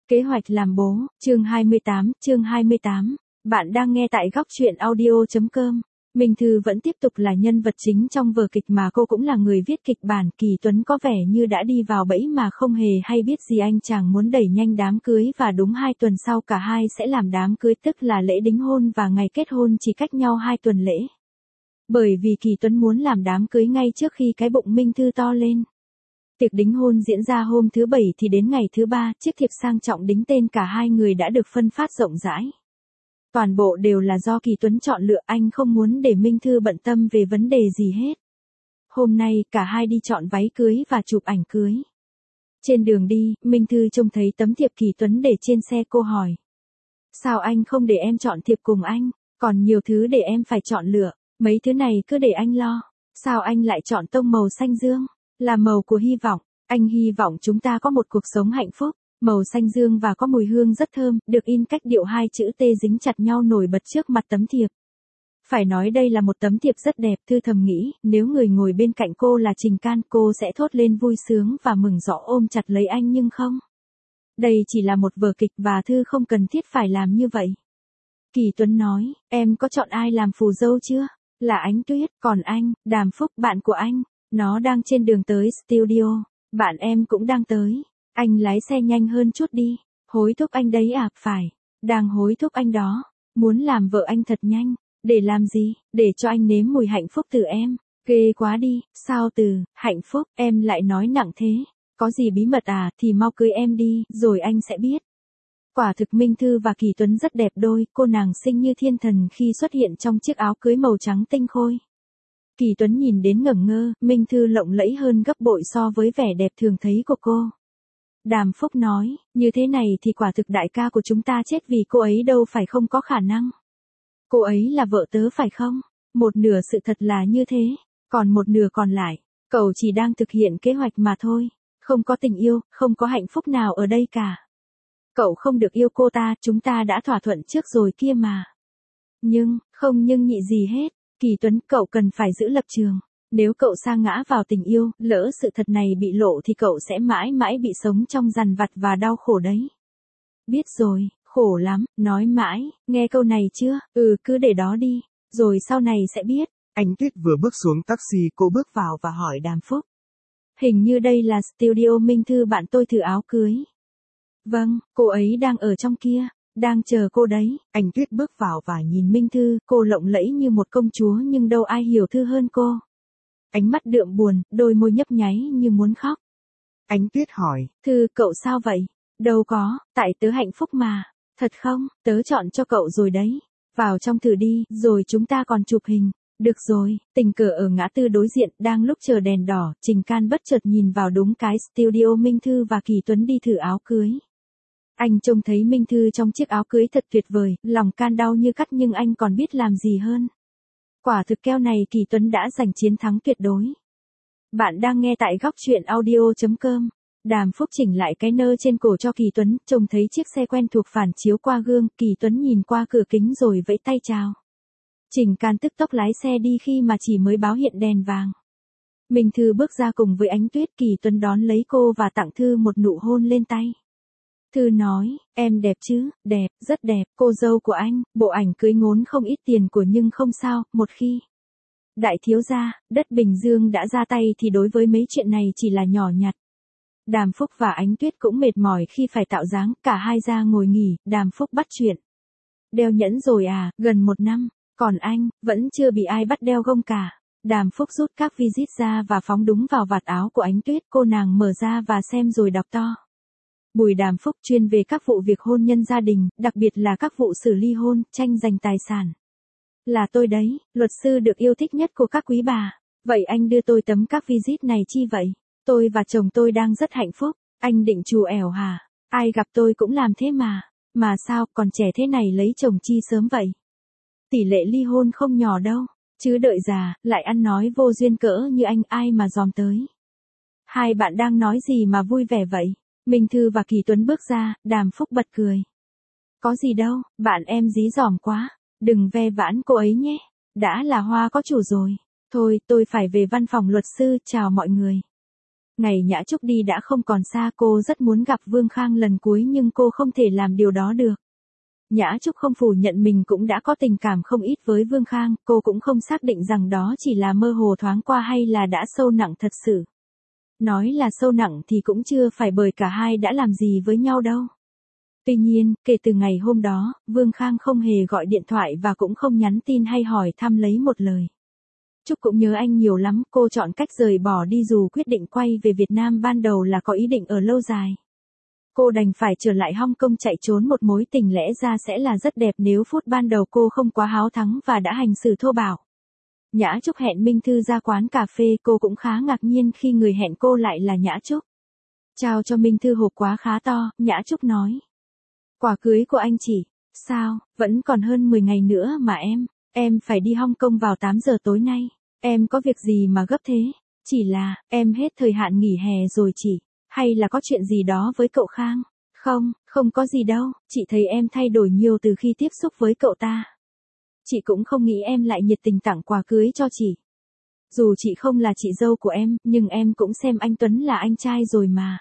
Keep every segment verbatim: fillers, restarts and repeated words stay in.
Kế hoạch làm bố, chương hai mươi tám, chương hai mươi tám. Bạn đang nghe tại góc truyện audio chấm com. Minh Thư vẫn tiếp tục là nhân vật chính trong vở kịch mà cô cũng là người viết kịch bản. Kỳ Tuấn có vẻ như đã đi vào bẫy mà không hề hay biết gì, anh chàng muốn đẩy nhanh đám cưới và đúng hai tuần sau cả hai sẽ làm đám cưới, tức là lễ đính hôn và ngày kết hôn chỉ cách nhau hai tuần lễ. Bởi vì Kỳ Tuấn muốn làm đám cưới ngay trước khi cái bụng Minh Thư to lên. Tiệc đính hôn diễn ra hôm thứ bảy thì đến ngày thứ ba, chiếc thiệp sang trọng đính tên cả hai người đã được phân phát rộng rãi. Toàn bộ đều là do Kỳ Tuấn chọn lựa, anh không muốn để Minh Thư bận tâm về vấn đề gì hết. Hôm nay, cả hai đi chọn váy cưới và chụp ảnh cưới. Trên đường đi, Minh Thư trông thấy tấm thiệp Kỳ Tuấn để trên xe, cô hỏi. Sao anh không để em chọn thiệp cùng anh? Còn nhiều thứ để em phải chọn lựa, mấy thứ này cứ để anh lo. Sao anh lại chọn tông màu xanh dương? Là màu của hy vọng, anh hy vọng chúng ta có một cuộc sống hạnh phúc. Màu xanh dương và có mùi hương rất thơm, được in cách điệu hai chữ T dính chặt nhau nổi bật trước mặt tấm thiệp. Phải nói đây là một tấm thiệp rất đẹp, Thư thầm nghĩ, nếu người ngồi bên cạnh cô là Trình Can, cô sẽ thốt lên vui sướng và mừng rõ ôm chặt lấy anh, nhưng không. Đây chỉ là một vở kịch và Thư không cần thiết phải làm như vậy. Kỳ Tuấn nói, em có chọn ai làm phù dâu chưa? Là Ánh Tuyết, còn anh, Đàm Phúc, bạn của anh. Nó đang trên đường tới studio, bạn em cũng đang tới. Anh lái xe nhanh hơn chút đi. Hối thúc anh đấy à? Phải, đang hối thúc anh đó. Muốn làm vợ anh thật nhanh. Để làm gì? Để cho anh nếm mùi hạnh phúc từ em. Ghê quá đi, sao từ hạnh phúc em lại nói nặng thế? Có gì bí mật à? Thì mau cưới em đi, rồi anh sẽ biết. Quả thực Minh Thư và Kỳ Tuấn rất đẹp đôi, cô nàng xinh như thiên thần khi xuất hiện trong chiếc áo cưới màu trắng tinh khôi. Kỳ Tuấn nhìn đến ngẩn ngơ, Minh Thư lộng lẫy hơn gấp bội so với vẻ đẹp thường thấy của cô. Đàm Phúc nói, như thế này thì quả thực đại ca của chúng ta chết vì cô ấy đâu phải không có khả năng. Cô ấy là vợ tớ phải không? Một nửa sự thật là như thế, còn một nửa còn lại, cậu chỉ đang thực hiện kế hoạch mà thôi. Không có tình yêu, không có hạnh phúc nào ở đây cả. Cậu không được yêu cô ta, chúng ta đã thỏa thuận trước rồi kia mà. Nhưng, không nhưng nhị gì hết. Kỳ Tuấn, cậu cần phải giữ lập trường. Nếu cậu sa ngã vào tình yêu, lỡ sự thật này bị lộ thì cậu sẽ mãi mãi bị sống trong dằn vặt và đau khổ đấy. Biết rồi, khổ lắm, nói mãi, nghe câu này chưa? Ừ, cứ để đó đi, rồi sau này sẽ biết. Ánh Tuyết vừa bước xuống taxi, cô bước vào và hỏi Đàm Phúc. Hình như đây là studio Minh Thư bạn tôi thử áo cưới. Vâng, cô ấy đang ở trong kia. Đang chờ cô đấy. Ánh Tuyết bước vào và nhìn Minh Thư, cô lộng lẫy như một công chúa nhưng đâu ai hiểu Thư hơn cô. Ánh mắt đượm buồn, đôi môi nhấp nháy như muốn khóc. Ánh Tuyết hỏi, Thư, cậu sao vậy? Đâu có, tại tớ hạnh phúc mà. Thật không, tớ chọn cho cậu rồi đấy. Vào trong thử đi, rồi chúng ta còn chụp hình. Được rồi, tình cờ ở ngã tư đối diện, đang lúc chờ đèn đỏ, Trình Can bất chợt nhìn vào đúng cái studio Minh Thư và Kỳ Tuấn đi thử áo cưới. Anh trông thấy Minh Thư trong chiếc áo cưới thật tuyệt vời, lòng Can đau như cắt nhưng anh còn biết làm gì hơn. Quả thực keo này Kỳ Tuấn đã giành chiến thắng tuyệt đối. Bạn đang nghe tại góc truyện audio chấm com. Đàm Phúc chỉnh lại cái nơ trên cổ cho Kỳ Tuấn, trông thấy chiếc xe quen thuộc phản chiếu qua gương, Kỳ Tuấn nhìn qua cửa kính rồi vẫy tay chào. Trình Can tức tốc lái xe đi khi mà chỉ mới báo hiện đèn vàng. Minh Thư bước ra cùng với Ánh Tuyết, Kỳ Tuấn đón lấy cô và tặng Thư một nụ hôn lên tay. Thư nói, em đẹp chứ? Đẹp, rất đẹp, cô dâu của anh, bộ ảnh cưới ngốn không ít tiền của nhưng không sao, một khi đại thiếu gia, đất Bình Dương đã ra tay thì đối với mấy chuyện này chỉ là nhỏ nhặt. Đàm Phúc và Ánh Tuyết cũng mệt mỏi khi phải tạo dáng, cả hai ra ngồi nghỉ, Đàm Phúc bắt chuyện. Đeo nhẫn rồi à, gần một năm, còn anh, vẫn chưa bị ai bắt đeo gông cả. Đàm Phúc rút các visit ra và phóng đúng vào vạt áo của Ánh Tuyết, cô nàng mở ra và xem rồi đọc to. Bùi Đàm Phúc chuyên về các vụ việc hôn nhân gia đình, đặc biệt là các vụ xử ly hôn, tranh giành tài sản. Là tôi đấy, luật sư được yêu thích nhất của các quý bà. Vậy anh đưa tôi tấm các visit này chi vậy? Tôi và chồng tôi đang rất hạnh phúc. Anh định trù ẻo hả? Ai gặp tôi cũng làm thế mà. Mà sao, còn trẻ thế này lấy chồng chi sớm vậy? Tỷ lệ ly hôn không nhỏ đâu. Chứ đợi già, lại ăn nói vô duyên cỡ như anh, ai mà dòm tới. Hai bạn đang nói gì mà vui vẻ vậy? Minh Thư và Kỳ Tuấn bước ra, Đàm Phúc bật cười. Có gì đâu, bạn em dí dỏm quá. Đừng ve vãn cô ấy nhé. Đã là hoa có chủ rồi. Thôi, tôi phải về văn phòng luật sư, chào mọi người. Ngày Nhã Trúc đi đã không còn xa, cô rất muốn gặp Vương Khang lần cuối nhưng cô không thể làm điều đó được. Nhã Trúc không phủ nhận mình cũng đã có tình cảm không ít với Vương Khang, cô cũng không xác định rằng đó chỉ là mơ hồ thoáng qua hay là đã sâu nặng thật sự. Nói là sâu nặng thì cũng chưa phải, bởi cả hai đã làm gì với nhau đâu. Tuy nhiên, kể từ ngày hôm đó, Vương Khang không hề gọi điện thoại và cũng không nhắn tin hay hỏi thăm lấy một lời. Trúc cũng nhớ anh nhiều lắm, cô chọn cách rời bỏ đi dù quyết định quay về Việt Nam ban đầu là có ý định ở lâu dài. Cô đành phải trở lại Hong Kong chạy trốn một mối tình lẽ ra sẽ là rất đẹp nếu phút ban đầu cô không quá háo thắng và đã hành xử thô bạo. Nhã Trúc hẹn Minh Thư ra quán cà phê, cô cũng khá ngạc nhiên khi người hẹn cô lại là Nhã Trúc. Trao cho Minh Thư hộp quà khá to, Nhã Trúc nói. Quà cưới của anh chị, sao, vẫn còn hơn mười ngày nữa mà em, em phải đi Hong Kong vào tám giờ tối nay, em có việc gì mà gấp thế, chỉ là, em hết thời hạn nghỉ hè rồi chị, hay là có chuyện gì đó với cậu Khang, không, không có gì đâu, chị thấy em thay đổi nhiều từ khi tiếp xúc với cậu ta. Chị cũng không nghĩ em lại nhiệt tình tặng quà cưới cho chị. Dù chị không là chị dâu của em, nhưng em cũng xem anh Tuấn là anh trai rồi mà.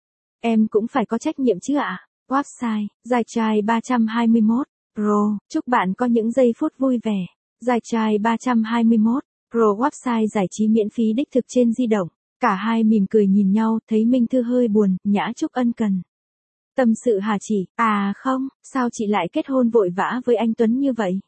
Em cũng phải có trách nhiệm chứ ạ. Website, Giải trai ba trăm hai mươi mốt, Pro, chúc bạn có những giây phút vui vẻ. Giải trai ba trăm hai mươi mốt, Pro website giải trí miễn phí đích thực trên di động. Cả hai mỉm cười nhìn nhau, thấy Minh Thư hơi buồn, Nhã Trúc ân cần. Tâm sự hả chị? À không, sao chị lại kết hôn vội vã với anh Tuấn như vậy?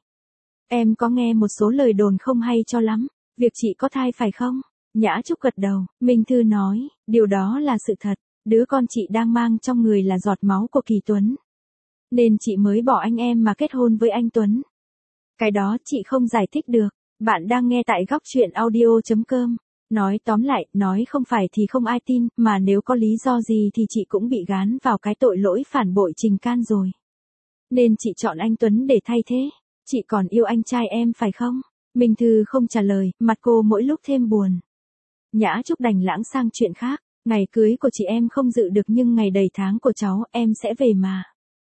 Em có nghe một số lời đồn không hay cho lắm, việc chị có thai phải không? Nhã Trúc gật đầu, Minh Thư nói, điều đó là sự thật, đứa con chị đang mang trong người là giọt máu của Kỳ Tuấn. Nên chị mới bỏ anh em mà kết hôn với anh Tuấn. Cái đó chị không giải thích được, bạn đang nghe tại góc truyện audio chấm com. Nói tóm lại, nói không phải thì không ai tin, mà nếu có lý do gì thì chị cũng bị gán vào cái tội lỗi phản bội Trình Can rồi. Nên chị chọn anh Tuấn để thay thế. Chị còn yêu anh trai em phải không? Minh Thư không trả lời, mặt cô mỗi lúc thêm buồn. Nhã Trúc đành lãng sang chuyện khác, ngày cưới của chị em không dự được nhưng ngày đầy tháng của cháu em sẽ về mà.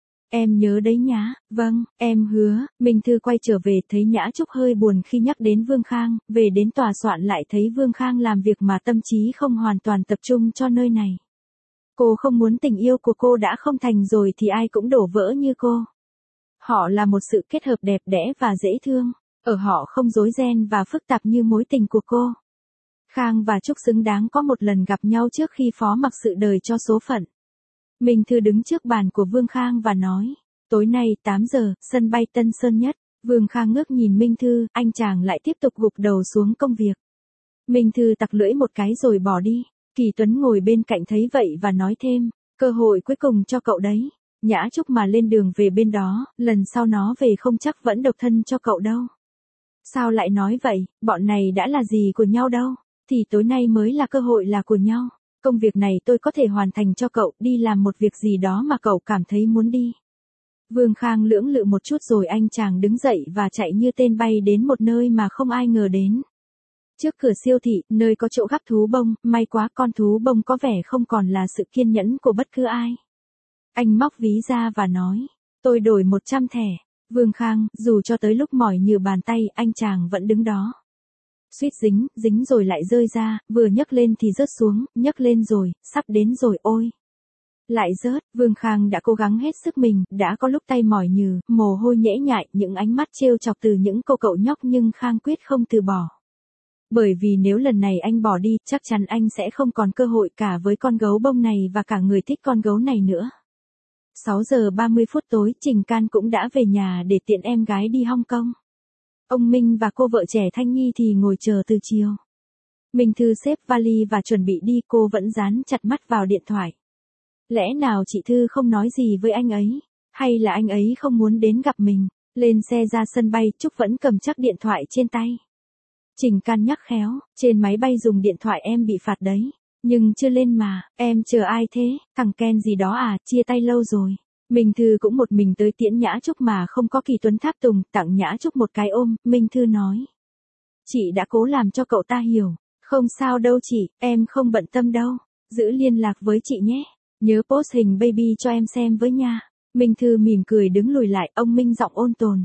Em nhớ đấy nhá, vâng, em hứa. Minh Thư quay trở về thấy Nhã Trúc hơi buồn khi nhắc đến Vương Khang, về đến tòa soạn lại thấy Vương Khang làm việc mà tâm trí không hoàn toàn tập trung cho nơi này. Cô không muốn tình yêu của cô đã không thành rồi thì ai cũng đổ vỡ như cô. Họ là một sự kết hợp đẹp đẽ và dễ thương, ở họ không rối ren và phức tạp như mối tình của cô. Khang và Trúc xứng đáng có một lần gặp nhau trước khi phó mặc sự đời cho số phận. Minh Thư đứng trước bàn của Vương Khang và nói, tối nay tám giờ, sân bay Tân Sơn Nhất. Vương Khang ngước nhìn Minh Thư, anh chàng lại tiếp tục gục đầu xuống công việc. Minh Thư tặc lưỡi một cái rồi bỏ đi. Kỳ Tuấn ngồi bên cạnh thấy vậy và nói thêm, cơ hội cuối cùng cho cậu đấy. Nhã Trúc mà lên đường về bên đó, lần sau nó về không chắc vẫn độc thân cho cậu đâu. Sao lại nói vậy, bọn này đã là gì của nhau đâu, thì tối nay mới là cơ hội là của nhau. Công việc này tôi có thể hoàn thành cho cậu, đi làm một việc gì đó mà cậu cảm thấy muốn đi. Vương Khang lưỡng lự một chút rồi anh chàng đứng dậy và chạy như tên bay đến một nơi mà không ai ngờ đến. Trước cửa siêu thị, nơi có chỗ gắp thú bông, may quá con thú bông có vẻ không còn là sự kiên nhẫn của bất cứ ai. Anh móc ví ra và nói, tôi đổi một trăm thẻ. Vương Khang, dù cho tới lúc mỏi như bàn tay, anh chàng vẫn đứng đó. Suýt dính, dính rồi lại rơi ra, vừa nhấc lên thì rớt xuống, nhấc lên rồi, sắp đến rồi ôi. Lại rớt, Vương Khang đã cố gắng hết sức mình, đã có lúc tay mỏi nhừ, mồ hôi nhễ nhại, những ánh mắt trêu chọc từ những cô cậu nhóc nhưng Khang quyết không từ bỏ. Bởi vì nếu lần này anh bỏ đi, chắc chắn anh sẽ không còn cơ hội cả với con gấu bông này và cả người thích con gấu này nữa. sáu giờ ba mươi phút tối, Trình Can cũng đã về nhà để tiện em gái đi Hong Kong. Ông Minh và cô vợ trẻ Thanh Nhi thì ngồi chờ từ chiều. Minh Thư xếp vali và chuẩn bị đi, cô vẫn dán chặt mắt vào điện thoại. Lẽ nào chị Thư không nói gì với anh ấy, hay là anh ấy không muốn đến gặp mình? Lên xe ra sân bay, Trúc vẫn cầm chắc điện thoại trên tay. Trình Can nhắc khéo, trên máy bay dùng điện thoại em bị phạt đấy. Nhưng chưa lên mà, em chờ ai thế, thằng Ken gì đó à, chia tay lâu rồi. Minh Thư cũng một mình tới tiễn Nhã Trúc mà không có Kỳ Tuấn tháp tùng, tặng Nhã Trúc một cái ôm, Minh Thư nói. Chị đã cố làm cho cậu ta hiểu, không sao đâu chị, em không bận tâm đâu, giữ liên lạc với chị nhé, nhớ post hình baby cho em xem với nha. Minh Thư mỉm cười đứng lùi lại, ông Minh giọng ôn tồn.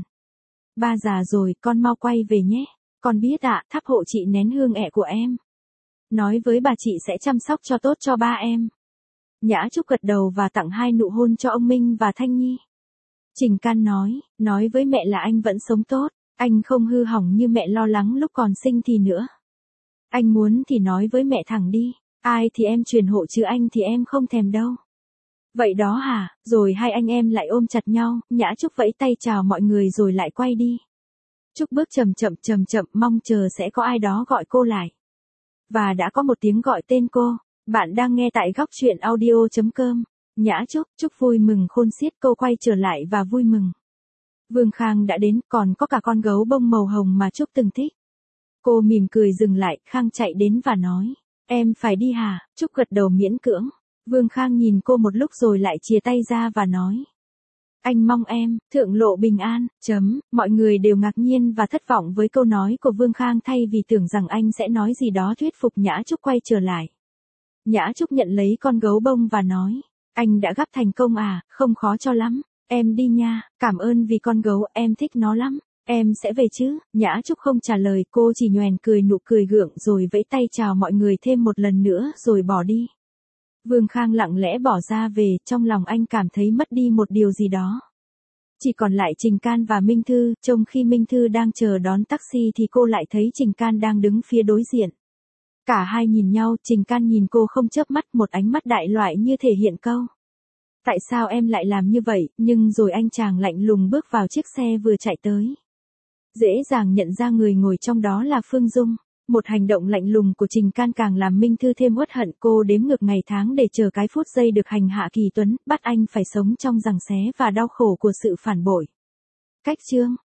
Ba già rồi, con mau quay về nhé, con biết ạ, thắp hộ chị nén hương ẹ của em. nói với bà chị sẽ chăm sóc cho tốt cho ba em. Nhã Trúc gật đầu và tặng hai nụ hôn cho ông Minh và Thanh Nhi. Trình Can nói, nói với mẹ là anh vẫn sống tốt, anh không hư hỏng như mẹ lo lắng lúc còn sinh thì nữa. Anh muốn thì nói với mẹ thẳng đi, ai thì em truyền hộ chứ anh thì em không thèm đâu. Vậy đó hả, rồi hai anh em lại ôm chặt nhau, Nhã Trúc vẫy tay chào mọi người rồi lại quay đi. Trúc bước chậm chậm chậm chậm mong chờ sẽ có ai đó gọi cô lại. Và đã có một tiếng gọi tên cô, bạn đang nghe tại góc truyện audio.com. Nhã Trúc, Trúc vui mừng khôn xiết, cô quay trở lại và vui mừng. Vương Khang đã đến, còn có cả con gấu bông màu hồng mà Trúc từng thích. Cô mỉm cười dừng lại, Khang chạy đến và nói, em phải đi hả? Trúc gật đầu miễn cưỡng. Vương Khang nhìn cô một lúc rồi lại chìa tay ra và nói, anh mong em, thượng lộ bình an, chấm, mọi người đều ngạc nhiên và thất vọng với câu nói của Vương Khang thay vì tưởng rằng anh sẽ nói gì đó thuyết phục Nhã Trúc quay trở lại. Nhã Trúc nhận lấy con gấu bông và nói, anh đã gắp thành công à, không khó cho lắm, em đi nha, cảm ơn vì con gấu, em thích nó lắm, em sẽ về chứ? Nhã Trúc không trả lời, cô chỉ nhoẻn cười nụ cười gượng rồi vẫy tay chào mọi người thêm một lần nữa rồi bỏ đi. Vương Khang lặng lẽ bỏ ra về, trong lòng anh cảm thấy mất đi một điều gì đó. Chỉ còn lại Trình Can và Minh Thư, trong khi Minh Thư đang chờ đón taxi thì cô lại thấy Trình Can đang đứng phía đối diện. Cả hai nhìn nhau, Trình Can nhìn cô không chớp mắt, một ánh mắt đại loại như thể hiện câu, tại sao em lại làm như vậy, nhưng rồi anh chàng lạnh lùng bước vào chiếc xe vừa chạy tới. Dễ dàng nhận ra người ngồi trong đó là Phương Dung. Một hành động lạnh lùng của Trình Can càng làm Minh Thư thêm uất hận, cô đếm ngược ngày tháng để chờ cái phút giây được hành hạ Kỳ Tuấn, bắt anh phải sống trong giằng xé và đau khổ của sự phản bội. Cách chương